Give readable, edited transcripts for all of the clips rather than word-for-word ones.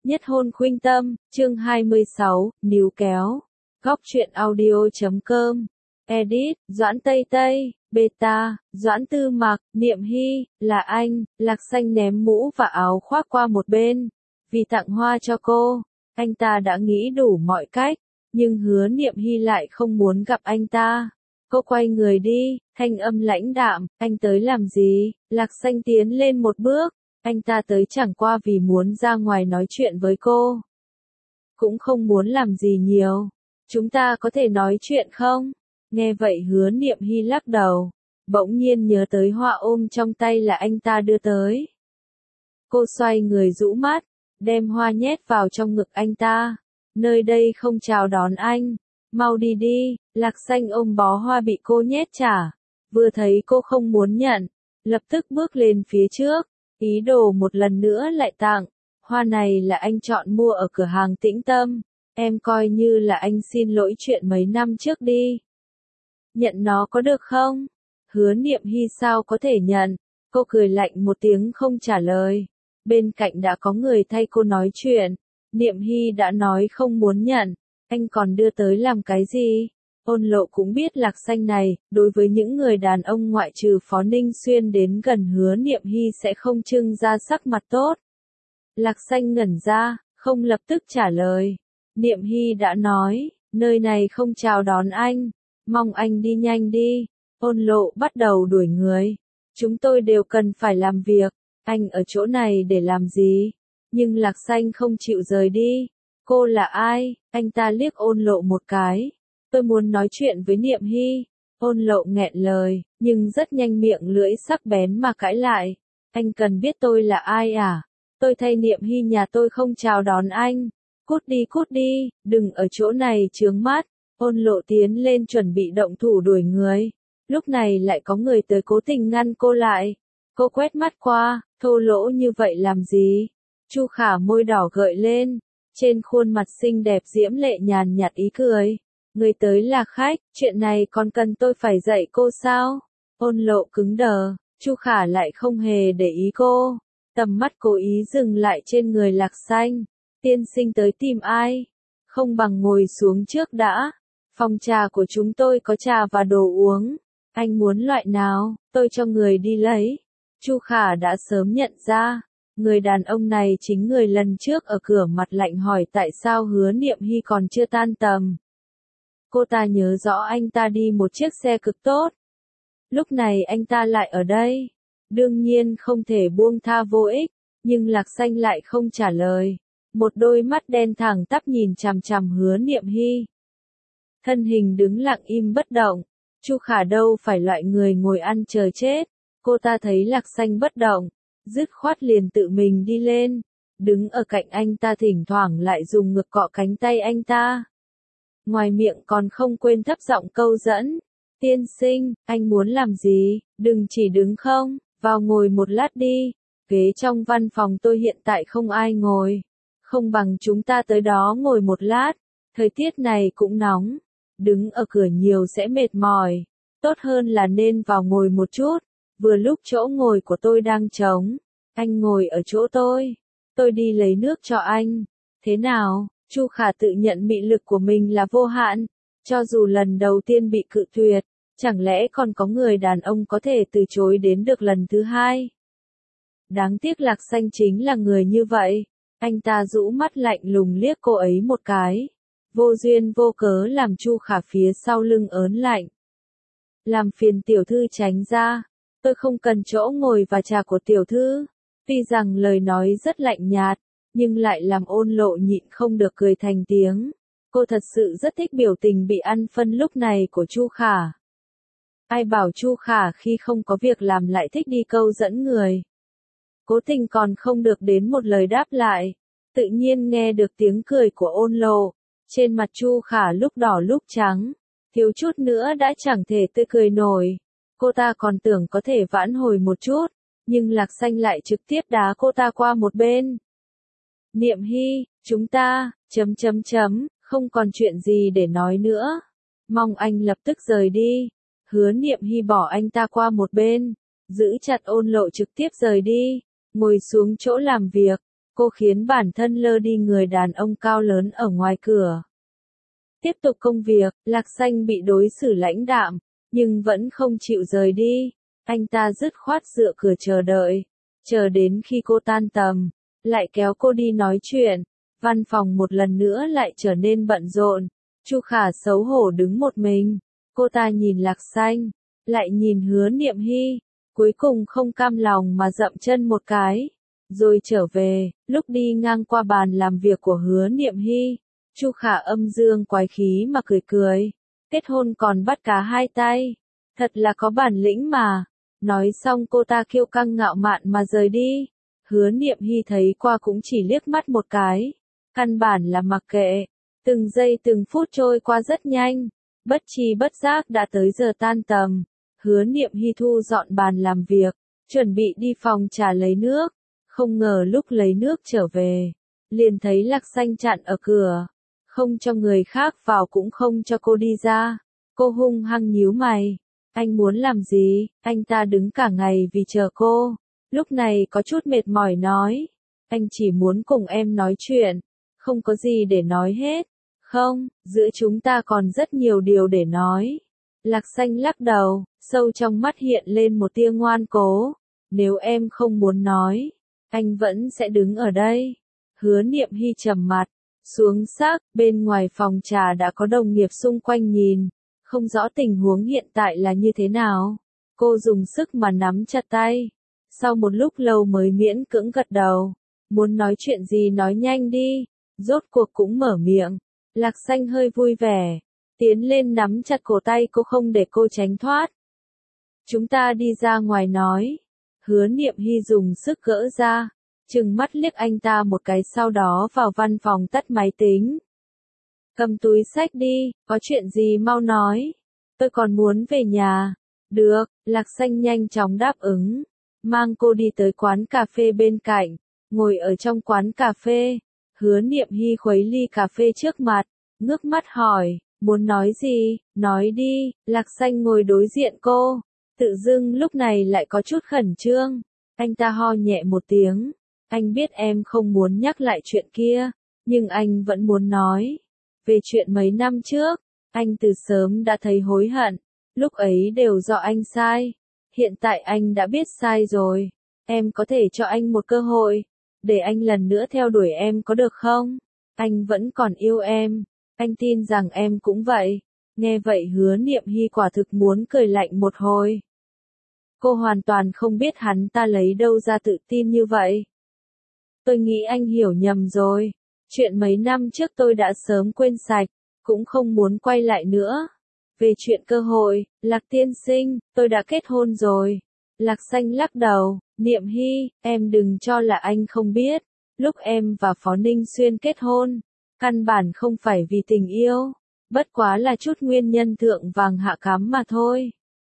Nhất hôn khuynh tâm, chương 26, níu kéo. Góc truyện audio.com. Edit, Doãn Tây Tây, Beta, Doãn Tư Mặc, Niệm Hy, là anh. Lạc Xanh ném mũ và áo khoác qua một bên. Vì tặng hoa cho cô, anh ta đã nghĩ đủ mọi cách, nhưng Hứa Niệm Hy lại không muốn gặp anh ta. Cô quay người đi, thanh âm lãnh đạm, anh tới làm gì? Lạc Xanh tiến lên một bước. Anh ta tới chẳng qua vì muốn ra ngoài nói chuyện với cô. Cũng không muốn làm gì nhiều. Chúng ta có thể nói chuyện không? Nghe vậy Hứa Niệm Hy lắc đầu. Bỗng nhiên nhớ tới hoa ôm trong tay là anh ta đưa tới. Cô xoay người rũ mắt, đem hoa nhét vào trong ngực anh ta. Nơi đây không chào đón anh. Mau đi đi. Lạc Xanh ôm bó hoa bị cô nhét trả. Vừa thấy cô không muốn nhận, lập tức bước lên phía trước. Ý đồ một lần nữa lại tặng. Hoa này là anh chọn mua ở cửa hàng Tĩnh Tâm. Em coi như là anh xin lỗi chuyện mấy năm trước đi. Nhận nó có được không? Hứa Niệm Hy sao có thể nhận? Cô cười lạnh một tiếng không trả lời. Bên cạnh đã có người thay cô nói chuyện. Niệm Hy đã nói không muốn nhận. Anh còn đưa tới làm cái gì? Ôn Lộ cũng biết Lạc Xanh này, đối với những người đàn ông ngoại trừ Phó Ninh Xuyên đến gần Hứa Niệm Hy sẽ không trưng ra sắc mặt tốt. Lạc Xanh ngẩn ra, không lập tức trả lời. Niệm Hy đã nói, nơi này không chào đón anh, mong anh đi nhanh đi. Ôn Lộ bắt đầu đuổi người. Chúng tôi đều cần phải làm việc, anh ở chỗ này để làm gì? Nhưng Lạc Xanh không chịu rời đi. Cô là ai? Anh ta liếc Ôn Lộ một cái. Tôi muốn nói chuyện với Niệm Hy. Ôn Lộ nghẹn lời, nhưng rất nhanh miệng lưỡi sắc bén mà cãi lại. Anh cần biết tôi là ai à? Tôi thay Niệm Hy nhà tôi không chào đón anh. Cút đi, đừng ở chỗ này chướng mắt. Ôn Lộ tiến lên chuẩn bị động thủ đuổi người. Lúc này lại có người tới cố tình ngăn cô lại. Cô quét mắt qua, thô lỗ như vậy làm gì? Chu Khả môi đỏ gợi lên. Trên khuôn mặt xinh đẹp diễm lệ nhàn nhạt ý cười. Người tới là khách, chuyện này còn cần tôi phải dạy cô sao? Ôn Lộ cứng đờ, Chu Khả lại không hề để ý cô. Tầm mắt cố ý dừng lại trên người Lạc Xanh. Tiên sinh tới tìm ai? Không bằng ngồi xuống trước đã. Phòng trà của chúng tôi có trà và đồ uống. Anh muốn loại nào, tôi cho người đi lấy. Chu Khả đã sớm nhận ra. Người đàn ông này chính người lần trước ở cửa mặt lạnh hỏi tại sao Hứa Niệm Hy còn chưa tan tầm. Cô ta nhớ rõ anh ta đi một chiếc xe cực tốt. Lúc này anh ta lại ở đây. Đương nhiên không thể buông tha vô ích, nhưng Lạc Xanh lại không trả lời. Một đôi mắt đen thẳng tắp nhìn chằm chằm Hứa Niệm Hy. Thân hình đứng lặng im bất động. Chu Khả đâu phải loại người ngồi ăn chờ chết. Cô ta thấy Lạc Xanh bất động, dứt khoát liền tự mình đi lên. Đứng ở cạnh anh ta thỉnh thoảng lại dùng ngực cọ cánh tay anh ta. Ngoài miệng còn không quên thấp giọng câu dẫn. Tiên sinh, anh muốn làm gì? Đừng chỉ đứng không, vào ngồi một lát đi. Ghế trong văn phòng tôi hiện tại không ai ngồi. Không bằng chúng ta tới đó ngồi một lát. Thời tiết này cũng nóng. Đứng ở cửa nhiều sẽ mệt mỏi. Tốt hơn là nên vào ngồi một chút. Vừa lúc chỗ ngồi của tôi đang trống. Anh ngồi ở chỗ tôi. Tôi đi lấy nước cho anh. Thế nào? Chu Khả tự nhận mị lực của mình là vô hạn. Cho dù lần đầu tiên bị cự tuyệt, chẳng lẽ còn có người đàn ông có thể từ chối đến được lần thứ hai? Đáng tiếc Lạc Xanh chính là người như vậy. Anh ta rũ mắt lạnh lùng liếc cô ấy một cái. Vô duyên vô cớ làm Chu Khả phía sau lưng ớn lạnh. Làm phiền tiểu thư tránh ra. Tôi không cần chỗ ngồi và trà của tiểu thư. Tuy rằng lời nói rất lạnh nhạt, nhưng lại làm Ôn Lộ nhịn không được cười thành tiếng. Cô thật sự rất thích biểu tình bị ăn phân lúc này của Chu Khả. Ai bảo Chu Khả khi không có việc làm lại thích đi câu dẫn người. Cố tình còn không được đến một lời đáp lại. Tự nhiên nghe được tiếng cười của Ôn Lộ. Trên mặt Chu Khả lúc đỏ lúc trắng. Thiếu chút nữa đã chẳng thể tươi cười nổi. Cô ta còn tưởng có thể vãn hồi một chút. Nhưng Lạc Xanh lại trực tiếp đá cô ta qua một bên. Niệm Hy, chúng ta, không còn chuyện gì để nói nữa. Mong anh lập tức rời đi. Hứa Niệm Hy bỏ anh ta qua một bên. Giữ chặt Ôn Lộ trực tiếp rời đi. Ngồi xuống chỗ làm việc. Cô khiến bản thân lơ đi người đàn ông cao lớn ở ngoài cửa. Tiếp tục công việc, Lạc Xanh bị đối xử lãnh đạm, nhưng vẫn không chịu rời đi. Anh ta dứt khoát dựa cửa chờ đợi, chờ đến khi cô tan tầm, lại kéo cô đi nói chuyện. Văn phòng một lần nữa lại trở nên bận rộn. Chu Khả xấu hổ đứng một mình. Cô ta nhìn Lạc Xanh, lại nhìn Hứa Niệm Hy, cuối cùng không cam lòng mà dậm chân một cái, rồi trở về. Lúc đi ngang qua bàn làm việc của Hứa Niệm Hy, Chu Khả âm dương quái khí mà cười cười. Kết hôn còn bắt cá hai tay, thật là có bản lĩnh mà. Nói xong cô ta kiêu căng ngạo mạn mà rời đi. Hứa Niệm Hy thấy qua cũng chỉ liếc mắt một cái, căn bản là mặc kệ. Từng giây từng phút trôi qua rất nhanh, bất tri bất giác đã tới giờ tan tầm. Hứa Niệm Hy thu dọn bàn làm việc, chuẩn bị đi phòng trà lấy nước. Không ngờ lúc lấy nước trở về, liền thấy Lạc Xanh chặn ở cửa, không cho người khác vào cũng không cho cô đi ra. Cô hung hăng nhíu mày. Anh muốn làm gì? Anh ta đứng cả ngày vì chờ cô. Lúc này có chút mệt mỏi nói. Anh chỉ muốn cùng em nói chuyện. Không có gì để nói hết. Không, giữa chúng ta còn rất nhiều điều để nói. Lạc Xanh lắc đầu, sâu trong mắt hiện lên một tia ngoan cố. Nếu em không muốn nói, anh vẫn sẽ đứng ở đây. Hứa Niệm Hy trầm mặt, xuống sắc, bên ngoài phòng trà đã có đồng nghiệp xung quanh nhìn. Không rõ tình huống hiện tại là như thế nào. Cô dùng sức mà nắm chặt tay. Sau một lúc lâu mới miễn cưỡng gật đầu. Muốn nói chuyện gì nói nhanh đi. Rốt cuộc cũng mở miệng. Lạc Xanh hơi vui vẻ. Tiến lên nắm chặt cổ tay cô không để cô tránh thoát. Chúng ta đi ra ngoài nói. Hứa Niệm Hy dùng sức gỡ ra. Trừng mắt liếc anh ta một cái sau đó vào văn phòng tắt máy tính. Cầm túi xách đi, có chuyện gì mau nói. Tôi còn muốn về nhà. Được, Lạc Xanh nhanh chóng đáp ứng. Mang cô đi tới quán cà phê bên cạnh. Ngồi ở trong quán cà phê. Hứa Niệm Hy khuấy ly cà phê trước mặt. Ngước mắt hỏi, muốn nói gì, nói đi. Lạc Xanh ngồi đối diện cô. Tự dưng lúc này lại có chút khẩn trương. Anh ta ho nhẹ một tiếng. Anh biết em không muốn nhắc lại chuyện kia. Nhưng anh vẫn muốn nói. Về chuyện mấy năm trước, anh từ sớm đã thấy hối hận, lúc ấy đều do anh sai. Hiện tại anh đã biết sai rồi, em có thể cho anh một cơ hội, để anh lần nữa theo đuổi em có được không? Anh vẫn còn yêu em, anh tin rằng em cũng vậy. Nghe vậy Hứa Niệm Hy quả thực muốn cười lạnh một hồi. Cô hoàn toàn không biết hắn ta lấy đâu ra tự tin như vậy. Tôi nghĩ anh hiểu nhầm rồi. Chuyện mấy năm trước tôi đã sớm quên sạch, cũng không muốn quay lại nữa. Về chuyện cơ hội, Lạc tiên sinh, tôi đã kết hôn rồi. Lạc Xanh lắc đầu, Niệm Hy, em đừng cho là anh không biết. Lúc em và Phó Ninh Xuyên kết hôn, căn bản không phải vì tình yêu, bất quá là chút nguyên nhân thượng vàng hạ cám mà thôi.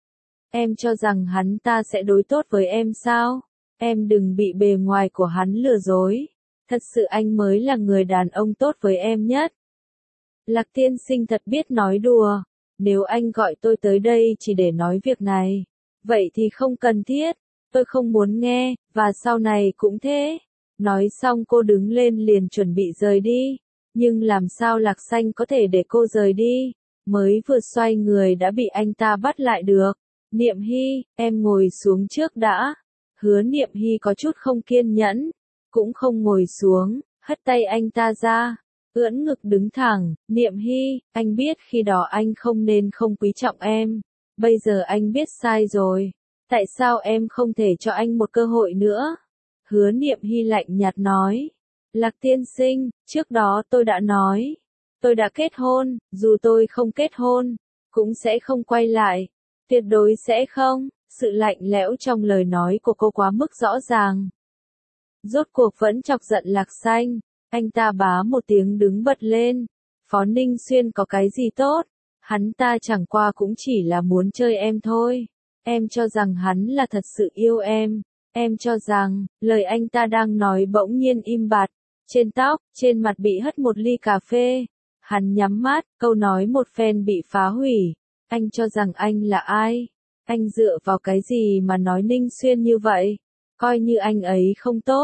Em cho rằng hắn ta sẽ đối tốt với em sao? Em đừng bị bề ngoài của hắn lừa dối. Thật sự anh mới là người đàn ông tốt với em nhất. Lạc tiên sinh thật biết nói đùa. Nếu anh gọi tôi tới đây chỉ để nói việc này, vậy thì không cần thiết. Tôi không muốn nghe, và sau này cũng thế. Nói xong cô đứng lên liền chuẩn bị rời đi. Nhưng làm sao Lạc Xanh có thể để cô rời đi? Mới vừa xoay người đã bị anh ta bắt lại được. Niệm Hy, em ngồi xuống trước đã. Hứa Niệm Hy có chút không kiên nhẫn. Cũng không ngồi xuống, hất tay anh ta ra, ưỡn ngực đứng thẳng. Niệm Hy, anh biết khi đó anh không nên không quý trọng em. Bây giờ anh biết sai rồi. Tại sao em không thể cho anh một cơ hội nữa? Hứa Niệm Hy lạnh nhạt nói. Lạc tiên sinh, trước đó tôi đã nói. Tôi đã kết hôn, dù tôi không kết hôn, cũng sẽ không quay lại. Tuyệt đối sẽ không. Sự lạnh lẽo trong lời nói của cô quá mức rõ ràng. Rốt cuộc vẫn chọc giận Lạc Xanh. Anh ta bá một tiếng đứng bật lên. Phó Ninh Xuyên có cái gì tốt? Hắn ta chẳng qua cũng chỉ là muốn chơi em thôi. Em cho rằng hắn là thật sự yêu em. Em cho rằng, lời anh ta đang nói bỗng nhiên im bặt. Trên tóc, trên mặt bị hất một ly cà phê. Hắn nhắm mắt, câu nói một phen bị phá hủy. Anh cho rằng anh là ai? Anh dựa vào cái gì mà nói Ninh Xuyên như vậy? Coi như anh ấy không tốt.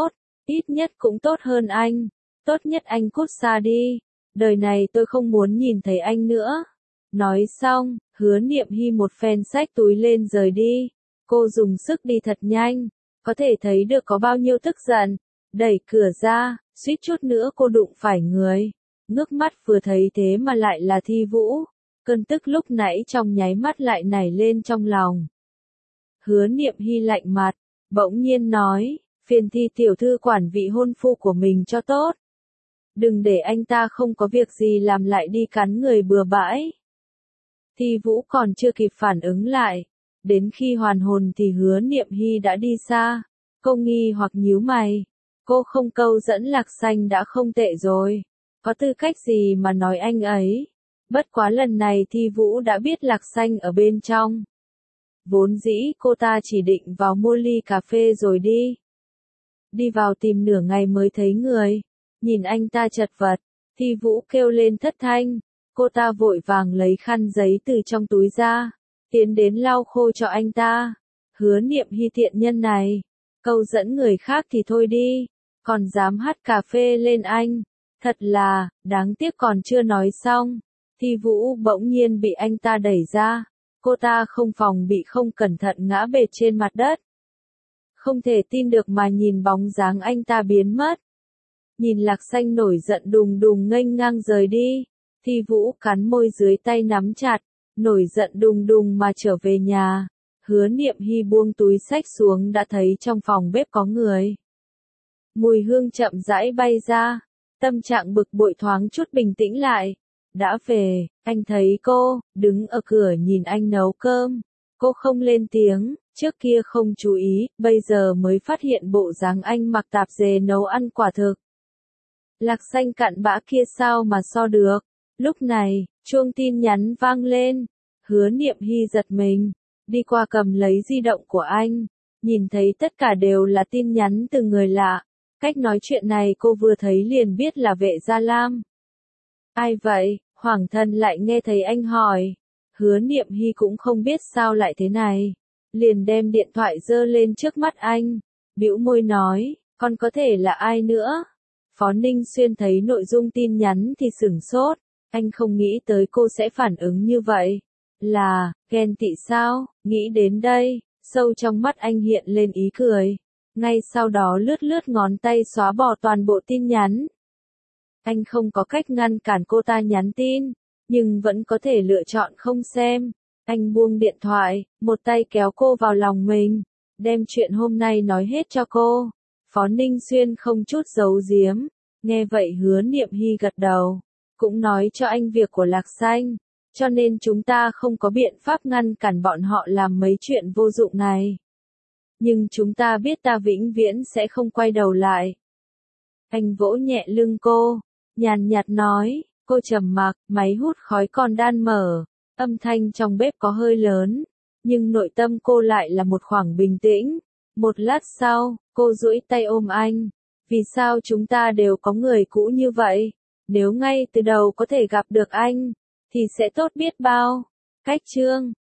Ít nhất cũng tốt hơn anh. Tốt nhất anh cút xa đi. Đời này tôi không muốn nhìn thấy anh nữa. Nói xong, Hứa Niệm Hy một phen xách túi lên rời đi. Cô dùng sức đi thật nhanh. Có thể thấy được có bao nhiêu tức giận. Đẩy cửa ra, suýt chút nữa cô đụng phải người. Ngước mắt vừa thấy thế mà lại là Thi Vũ. Cơn tức lúc nãy trong nháy mắt lại nảy lên trong lòng. Hứa Niệm Hy lạnh mặt, bỗng nhiên nói, phiền Thi tiểu thư quản vị hôn phu của mình cho tốt. Đừng để anh ta không có việc gì làm lại đi cắn người bừa bãi. Thi Vũ còn chưa kịp phản ứng lại. Đến khi hoàn hồn thì Hứa Niệm Hy đã đi xa. Cô nghi hoặc nhíu mày. Cô không câu dẫn Lạc Xanh đã không tệ rồi. Có tư cách gì mà nói anh ấy. Bất quá lần này Thi Vũ đã biết Lạc Xanh ở bên trong. Vốn dĩ cô ta chỉ định vào mua ly cà phê rồi đi. Đi vào tìm nửa ngày mới thấy người. Nhìn anh ta chật vật. Thi Vũ kêu lên thất thanh. Cô ta vội vàng lấy khăn giấy từ trong túi ra. Tiến đến lau khô cho anh ta. Hứa Niệm Hy thiện nhân này. Câu dẫn người khác thì thôi đi. Còn dám hắt cà phê lên anh. Thật là, đáng tiếc còn chưa nói xong. Thi Vũ bỗng nhiên bị anh ta đẩy ra. Cô ta không phòng bị không cẩn thận ngã bệt trên mặt đất. Không thể tin được mà nhìn bóng dáng anh ta biến mất. Nhìn Lạc Xanh nổi giận đùng đùng nghênh ngang rời đi. Thi Vũ cắn môi dưới tay nắm chặt. Nổi giận đùng đùng mà trở về nhà. Hứa Niệm Hy buông túi xách xuống đã thấy trong phòng bếp có người. Mùi hương chậm rãi bay ra. Tâm trạng bực bội thoáng chút bình tĩnh lại. Đã về, anh thấy cô, đứng ở cửa nhìn anh nấu cơm. Cô không lên tiếng, trước kia không chú ý, bây giờ mới phát hiện bộ dáng anh mặc tạp dề nấu ăn quả thực. Lạc Xanh cặn bã kia sao mà so được. Lúc này, chuông tin nhắn vang lên. Hứa Niệm Hy giật mình, đi qua cầm lấy di động của anh. Nhìn thấy tất cả đều là tin nhắn từ người lạ. Cách nói chuyện này cô vừa thấy liền biết là Vệ Gia Lam. Ai vậy? Hoàng thân lại nghe thấy anh hỏi. Hứa Niệm Hy cũng không biết sao lại thế này. Liền đem điện thoại giơ lên trước mắt anh. Bĩu môi nói, còn có thể là ai nữa? Phó Ninh Xuyên thấy nội dung tin nhắn thì sửng sốt. Anh không nghĩ tới cô sẽ phản ứng như vậy. Là, ghen tị sao? Nghĩ đến đây, sâu trong mắt anh hiện lên ý cười. Ngay sau đó lướt lướt ngón tay xóa bỏ toàn bộ tin nhắn. Anh không có cách ngăn cản cô ta nhắn tin, nhưng vẫn có thể lựa chọn không xem. Anh buông điện thoại, một tay kéo cô vào lòng mình, đem chuyện hôm nay nói hết cho cô. Phó Ninh Xuyên không chút giấu giếm, nghe vậy Hứa Niệm Hy gật đầu, cũng nói cho anh việc của Lạc Xanh, cho nên chúng ta không có biện pháp ngăn cản bọn họ làm mấy chuyện vô dụng này. Nhưng chúng ta biết ta vĩnh viễn sẽ không quay đầu lại. Anh vỗ nhẹ lưng cô, nhàn nhạt nói, cô trầm mặc, máy hút khói còn đang mở, âm thanh trong bếp có hơi lớn, nhưng nội tâm cô lại là một khoảng bình tĩnh. Một lát sau, cô duỗi tay ôm anh, vì sao chúng ta đều có người cũ như vậy, nếu ngay từ đầu có thể gặp được anh, thì sẽ tốt biết bao. Cách chương